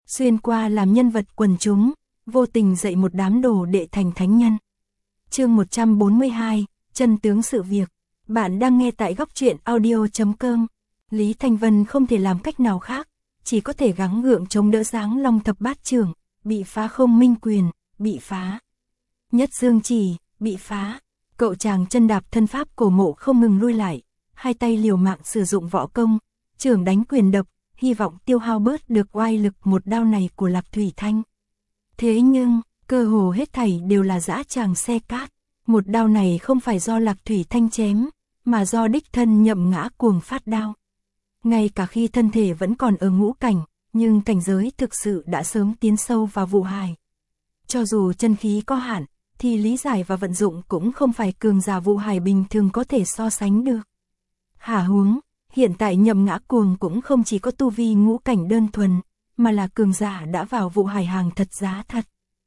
xuyên qua làm nhân vật quần chúng, vô tình dạy một đám đồ đệ thành thánh nhân. Chương 142, chân tướng sự việc. Bạn đang nghe tại góc truyện audio.com. Lý Thanh Vân không thể làm cách nào khác, chỉ có thể gắng gượng chống đỡ Giáng Long thập bát trưởng, bị phá không minh quyền, bị phá. Nhất dương chỉ, bị phá. Cậu chàng chân đạp thân pháp cổ mộ không ngừng lui lại, hai tay liều mạng sử dụng võ công, trưởng đánh quyền đập, hy vọng tiêu hao bớt được oai lực một đao này của Lạc Thủy Thanh. Thế nhưng, cơ hồ hết thảy đều là dã tràng xe cát. Một đao này không phải do Lạc Thủy Thanh chém, mà do đích thân Nhậm Ngã Cuồng phát đao. Ngay cả khi thân thể vẫn còn ở ngũ cảnh, nhưng cảnh giới thực sự đã sớm tiến sâu vào vụ hài. Cho dù chân khí có hạn, thì lý giải và vận dụng cũng không phải cường giả vụ hài bình thường có thể so sánh được. Hả huống, hiện tại Nhậm Ngã Cuồng cũng không chỉ có tu vi ngũ cảnh đơn thuần, mà là cường giả đã vào vụ hài hàng thật giá thật.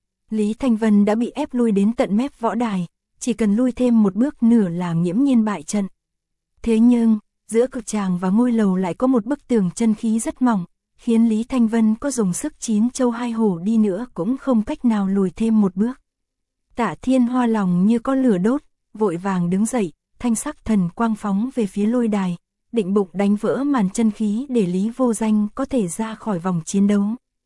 Lý Thanh Vân đã bị ép lui đến tận mép võ đài, chỉ cần lui thêm một bước nửa là nghiễm nhiên bại trận. Thế nhưng, giữa cực tràng và ngôi lầu lại có một bức tường chân khí rất mỏng, khiến Lý Thanh Vân có dùng sức chín châu hai hổ đi nữa cũng không cách nào lùi thêm một bước. Tạ Thiên Hoa lòng như có lửa đốt, vội vàng đứng dậy, thanh sắc thần quang phóng về phía lôi đài, định bụng đánh vỡ màn chân khí để Lý Vô Danh có thể ra khỏi vòng chiến đấu.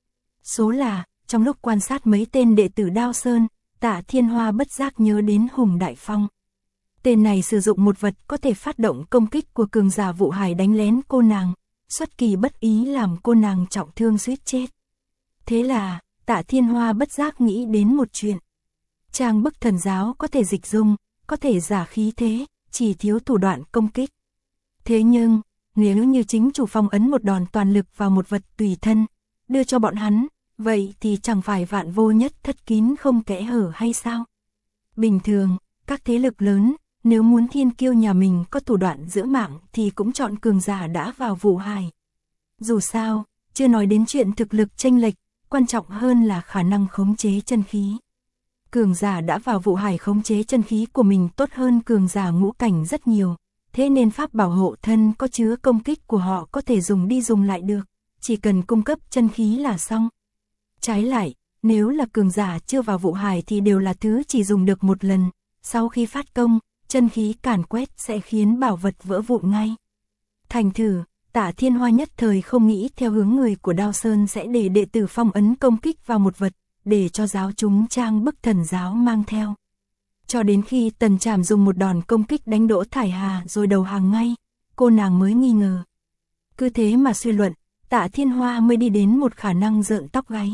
Số là, trong lúc quan sát mấy tên đệ tử Đao Sơn, Tạ Thiên Hoa bất giác nhớ đến Hùng Đại Phong. Tên này sử dụng một vật có thể phát động công kích của cường giả vụ hài đánh lén cô nàng, xuất kỳ bất ý làm cô nàng trọng thương suýt chết. Thế là, Tạ Thiên Hoa bất giác nghĩ đến một chuyện. Trang bức thần giáo có thể dịch dung, có thể giả khí thế, chỉ thiếu thủ đoạn công kích. Thế nhưng, nếu như chính chủ phong ấn một đòn toàn lực vào một vật tùy thân, đưa cho bọn hắn, vậy thì chẳng phải vạn vô nhất thất kín không kẽ hở hay sao? Bình thường, các thế lực lớn, nếu muốn thiên kiêu nhà mình có thủ đoạn giữ mạng thì cũng chọn cường giả đã vào vụ hài. Dù sao, chưa nói đến chuyện thực lực chênh lệch, quan trọng hơn là khả năng khống chế chân khí. Cường giả đã vào vụ hài khống chế chân khí của mình tốt hơn cường giả ngũ cảnh rất nhiều, thế nên pháp bảo hộ thân có chứa công kích của họ có thể dùng đi dùng lại được, chỉ cần cung cấp chân khí là xong. Trái lại, nếu là cường giả chưa vào vụ hài thì đều là thứ chỉ dùng được một lần, sau khi phát công, chân khí càn quét sẽ khiến bảo vật vỡ vụn ngay. Thành thử, Tạ Thiên Hoa nhất thời không nghĩ theo hướng người của Đao Sơn sẽ để đệ tử phong ấn công kích vào một vật, để cho giáo chúng trang bức thần giáo mang theo. Cho đến khi Tần Trảm dùng một đòn công kích đánh đổ Thải Hà rồi đầu hàng ngay, cô nàng mới nghi ngờ. Cứ thế mà suy luận, Tạ Thiên Hoa mới đi đến một khả năng rợn tóc gáy.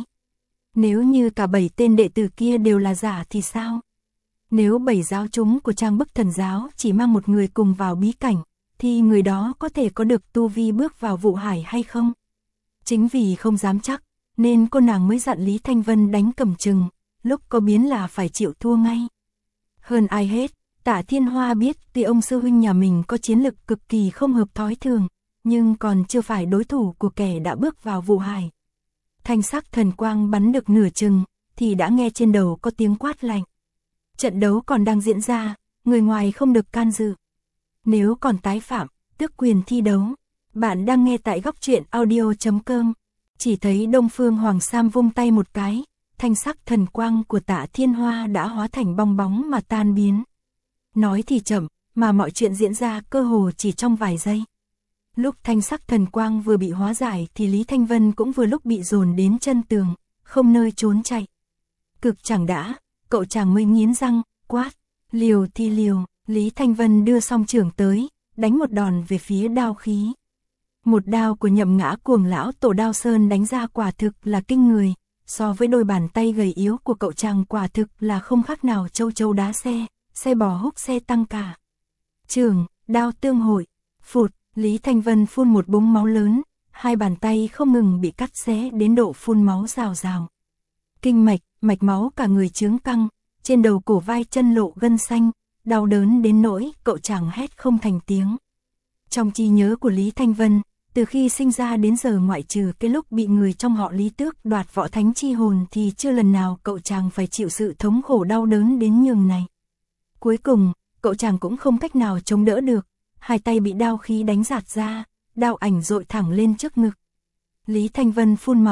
Nếu như cả 7 tên đệ tử kia đều là giả thì sao? Nếu 7 giáo chúng của trang bức thần giáo chỉ mang một người cùng vào bí cảnh, thì người đó có thể có được tu vi bước vào vụ hải hay không? Chính vì không dám chắc, nên cô nàng mới dặn Lý Thanh Vân đánh cầm chừng, lúc có biến là phải chịu thua ngay. Hơn ai hết, Tạ Thiên Hoa biết tuy ông sư huynh nhà mình có chiến lực cực kỳ không hợp thói thường, nhưng còn chưa phải đối thủ của kẻ đã bước vào vụ hải. Thanh sắc thần quang bắn được nửa chừng, thì đã nghe trên đầu có tiếng quát lạnh. Trận đấu còn đang diễn ra, người ngoài không được can dự. Nếu còn tái phạm, tước quyền thi đấu. Bạn đang nghe tại góc truyện audio.com. Chỉ thấy Đông Phương Hoàng Sam vung tay một cái, thanh sắc thần quang của Tạ Thiên Hoa đã hóa thành bong bóng mà tan biến. Nói thì chậm, mà mọi chuyện diễn ra cơ hồ chỉ trong vài giây. Lúc thanh sắc thần quang vừa bị hóa giải thì Lý Thanh Vân cũng vừa lúc bị dồn đến chân tường, không nơi trốn chạy. Cực chẳng đã, cậu chàng mới nghiến răng, quát, liều thì liều. Lý Thanh Vân đưa song trưởng tới, đánh một đòn về phía đao khí. Một đao của Nhậm Ngã Cuồng lão tổ Đao Sơn đánh ra quả thực là kinh người, so với đôi bàn tay gầy yếu của cậu chàng quả thực là không khác nào châu châu đá xe bò húc xe tăng cả. Trường, đao tương hội, phụt, Lý Thanh Vân phun một búng máu lớn, hai bàn tay không ngừng bị cắt xé đến độ phun máu rào rào. Kinh mạch máu cả người chướng căng, trên đầu cổ vai chân lộ gân xanh, đau đớn đến nỗi cậu chàng hét không thành tiếng. Trong trí nhớ của Lý Thanh Vân, từ khi sinh ra đến giờ ngoại trừ cái lúc bị người trong họ Lý Tước đoạt võ thánh chi hồn thì chưa lần nào cậu chàng phải chịu sự thống khổ đau đớn đến nhường này. Cuối cùng, cậu chàng cũng không cách nào chống đỡ được, hai tay bị đao khí đánh rạt ra, đao ảnh dội thẳng lên trước ngực. Lý Thanh Vân phun máu,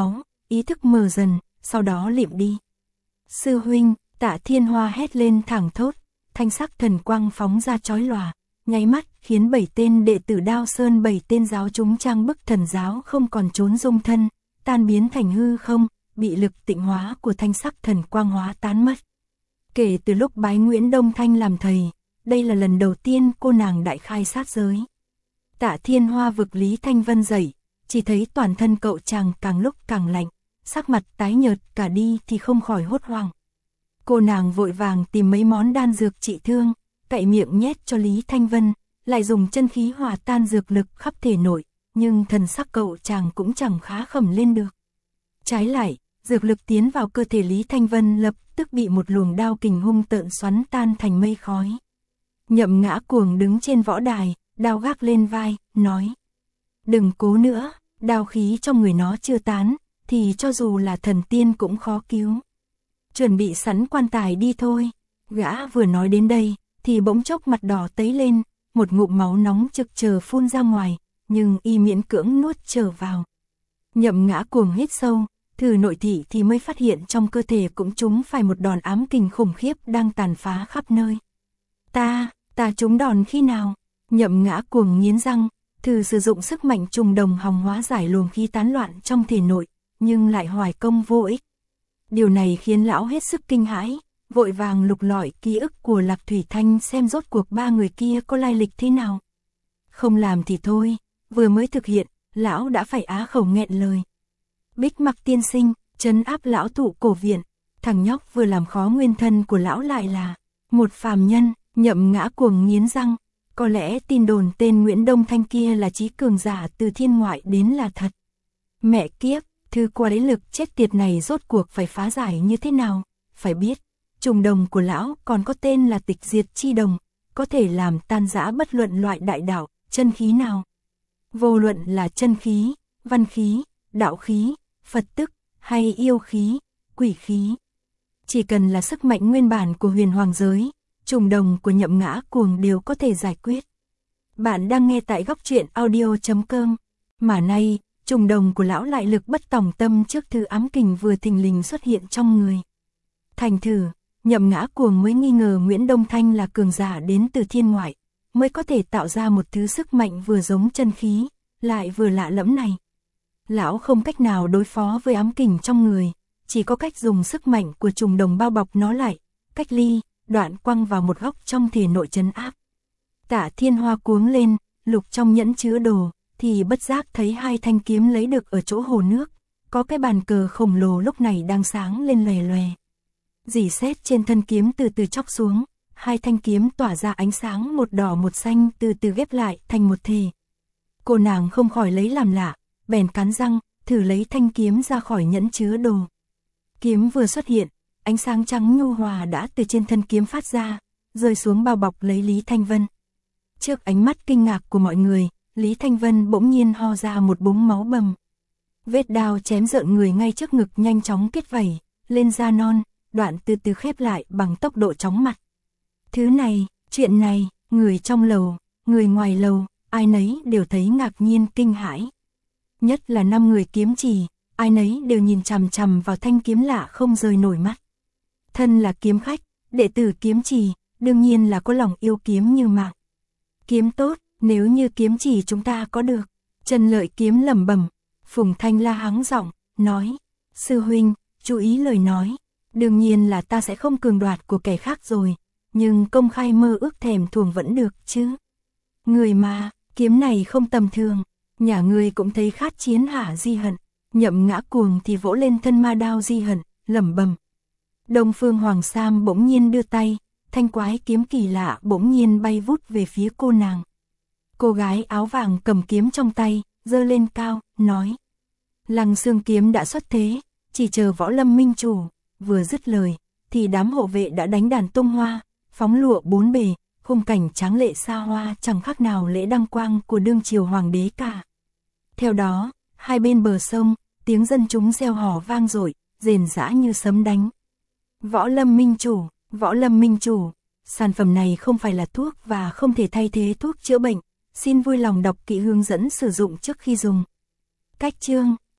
ý thức mờ dần, sau đó liệm đi. Sư huynh, Tạ Thiên Hoa hét lên thẳng thốt, thanh sắc thần quang phóng ra chói lòa, nháy mắt khiến 7 tên đệ tử Đao Sơn 7 tên giáo chúng trang bức thần giáo không còn trốn dung thân, tan biến thành hư không, bị lực tịnh hóa của thanh sắc thần quang hóa tán mất. Kể từ lúc bái Nguyễn Đông Thanh làm thầy, đây là lần đầu tiên cô nàng đại khai sát giới. Tạ Thiên Hoa vực Lý Thanh Vân dậy, chỉ thấy toàn thân cậu chàng càng lúc càng lạnh, sắc mặt tái nhợt cả đi thì không khỏi hốt hoảng. Cô nàng vội vàng tìm mấy món đan dược trị thương, cậy miệng nhét cho Lý Thanh Vân, lại dùng chân khí hòa tan dược lực khắp thể nội, nhưng thần sắc cậu chàng cũng chẳng khá khẩm lên được. Trái lại, dược lực tiến vào cơ thể Lý Thanh Vân lập tức bị một luồng đao kình hung tợn xoắn tan thành mây khói. Nhậm Ngã Cuồng đứng trên võ đài, đao gác lên vai, nói: đừng cố nữa, đao khí trong người nó chưa tán, thì cho dù là thần tiên cũng khó cứu. Chuẩn bị sẵn quan tài đi thôi. Gã vừa nói đến đây, thì bỗng chốc mặt đỏ tấy lên, một ngụm máu nóng trực chờ phun ra ngoài, nhưng y miễn cưỡng nuốt trở vào. Nhậm Ngã Cuồng hít sâu, thử nội thị thì mới phát hiện trong cơ thể cũng trúng phải một đòn ám kình khủng khiếp đang tàn phá khắp nơi. Ta trúng đòn khi nào? Nhậm Ngã Cuồng nghiến răng, thử sử dụng sức mạnh trùng đồng hòng hóa giải luồng khí tán loạn trong thể nội, nhưng lại hoài công vô ích. Điều này khiến lão hết sức kinh hãi, vội vàng lục lọi ký ức của Lạc Thủy Thanh xem rốt cuộc ba người kia có lai lịch thế nào. Không làm thì thôi, vừa mới thực hiện, lão đã phải á khẩu nghẹn lời. Bích Mặc tiên sinh, trấn áp lão thụ cổ viện, thằng nhóc vừa làm khó nguyên thân của lão lại là một phàm nhân. Nhậm Ngã Cuồng nghiến răng, có lẽ tin đồn tên Nguyễn Đông Thanh kia là trí cường giả từ thiên ngoại đến là thật. Mẹ kiếp, thứ quái lực chết tiệt này rốt cuộc phải phá giải như thế nào? Phải biết, trùng đồng của lão còn có tên là Tịch Diệt Chi Đồng, có thể làm tan rã bất luận loại đại đạo, chân khí nào. Vô luận là chân khí, văn khí, đạo khí, Phật tức, hay yêu khí, quỷ khí. Chỉ cần là sức mạnh nguyên bản của huyền hoàng giới, trùng đồng của Nhậm Ngã Cuồng đều có thể giải quyết. Bạn đang nghe tại Góc Truyện Audio.com. Mà nay, trùng đồng của lão lại lực bất tòng tâm trước thứ ám kình vừa thình lình xuất hiện trong người. Thành thử, Nhậm Ngã Cuồng mới nghi ngờ Nguyễn Đông Thanh là cường giả đến từ thiên ngoại, mới có thể tạo ra một thứ sức mạnh vừa giống chân khí, lại vừa lạ lẫm này. Lão không cách nào đối phó với ám kình trong người, chỉ có cách dùng sức mạnh của trùng đồng bao bọc nó lại, cách ly, đoạn quăng vào một góc trong thể nội trấn áp. Tạ Thiên Hoa cuống lên, lục trong nhẫn chứa đồ, thì bất giác thấy hai thanh kiếm lấy được ở chỗ hồ nước, có cái bàn cờ khổng lồ lúc này đang sáng lên lòe lòe. Rỉ sét trên thân kiếm từ từ chóc xuống, hai thanh kiếm tỏa ra ánh sáng một đỏ một xanh từ từ ghép lại thành một thể. Cô nàng không khỏi lấy làm lạ, bèn cắn răng, thử lấy thanh kiếm ra khỏi nhẫn chứa đồ. Kiếm vừa xuất hiện, ánh sáng trắng nhu hòa đã từ trên thân kiếm phát ra, rơi xuống bao bọc lấy Lý Thanh Vân. Trước ánh mắt kinh ngạc của mọi người, Lý Thanh Vân bỗng nhiên ho ra một búng máu bầm. Vết đao chém rợn người ngay trước ngực nhanh chóng kết vảy, lên da non, đoạn từ từ khép lại bằng tốc độ chóng mặt. Thứ này, chuyện này, người trong lầu, người ngoài lầu, ai nấy đều thấy ngạc nhiên kinh hãi. Nhất là 5 người kiếm trì, ai nấy đều nhìn chằm chằm vào thanh kiếm lạ không rời nổi mắt. Thân là kiếm khách, đệ tử kiếm trì, đương nhiên là có lòng yêu kiếm như mạng. Kiếm tốt, nếu như kiếm trì chúng ta có được. Trần Lợi Kiếm lẩm bẩm. Phùng Thanh La hắng giọng, nói: sư huynh, chú ý lời nói. Đương nhiên là ta sẽ không cường đoạt của kẻ khác rồi, nhưng công khai mơ ước thèm thuồng vẫn được chứ. Người mà, kiếm này không tầm thường, nhà ngươi cũng thấy khát chiến hả Di Hận. Nhậm Ngã Cuồng thì vỗ lên thân ma đao Di Hận, lẩm bẩm. Đông Phương Hoàng Sam bỗng nhiên đưa tay, thanh quái kiếm kỳ lạ bỗng nhiên bay vút về phía cô nàng. Cô gái áo vàng cầm kiếm trong tay, giơ lên cao, nói: Lăng Xương kiếm đã xuất thế, chỉ chờ Võ Lâm minh chủ. Vừa dứt lời, thì đám hộ vệ đã đánh đàn tung hoa, phóng lụa bốn bề, khung cảnh tráng lệ xa hoa chẳng khác nào lễ đăng quang của đương triều hoàng đế cả. Theo đó, hai bên bờ sông, tiếng dân chúng reo hò vang dội, rền rã như sấm đánh. Võ Lâm minh chủ, Võ Lâm minh chủ, sản phẩm này không phải là thuốc và không thể thay thế thuốc chữa bệnh, xin vui lòng đọc kỹ hướng dẫn sử dụng trước khi dùng. Cách chương